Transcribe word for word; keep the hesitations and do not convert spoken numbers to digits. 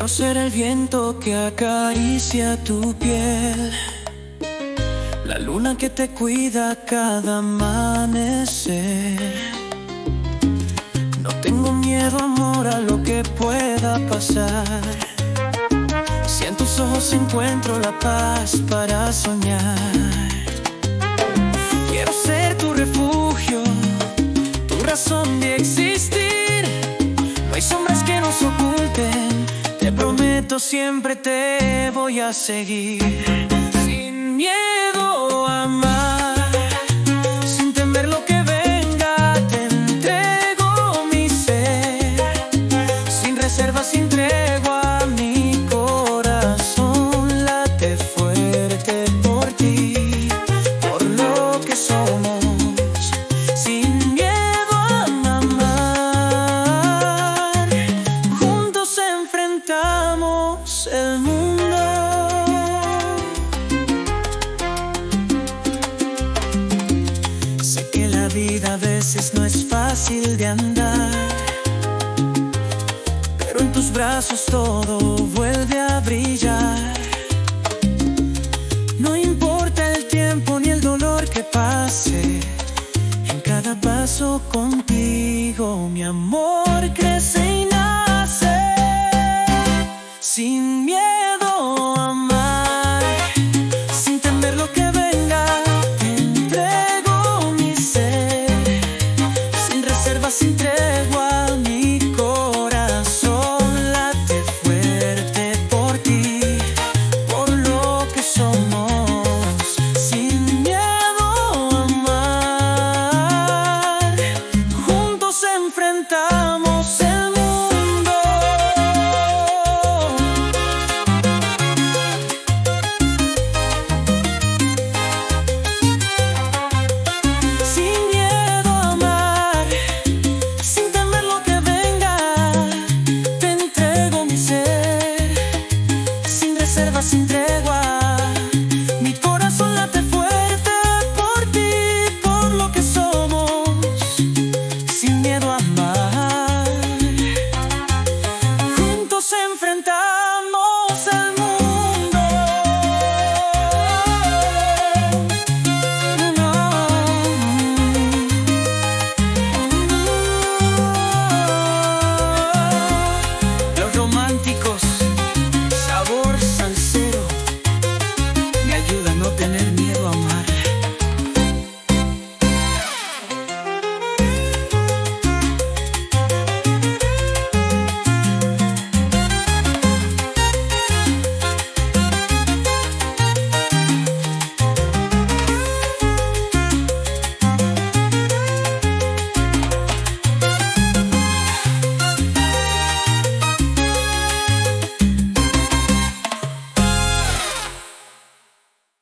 Quiero ser el viento que acaricia tu piel, la luna que te cuida cada amanecer. No tengo miedo, amor, a lo que pueda pasar. Si en tus ojos encuentro la paz para soñar. Quiero ser tu refugio, tu razón de existir. No hay sombras que nos oculten, te prometo siempre te voy a seguir. Sin miedo a amar, sin temer lo que venga, te entrego mi ser. Sin reservas, sin tregua, mi corazón late fuerte por ti, por lo que somos. Sin miedo a amar, juntos enfrentamos el mundo. Sé que la vida a veces no es fácil de andar, pero en tus brazos todo vuelve a brillar. No importa el tiempo ni el dolor que pase, en cada paso contigo mi amor crece y nace. Sin miedo a amar, sin temer lo que venga, te entrego mi ser. Sin reservas, sin tregua, mi corazón late fuerte por ti, por lo que somos. Sin miedo a amar, juntos enfrentamos el mundo. Sin miedo a amar, sin temer lo que venga, te entrego mi ser. Sin reservas, sin tregua,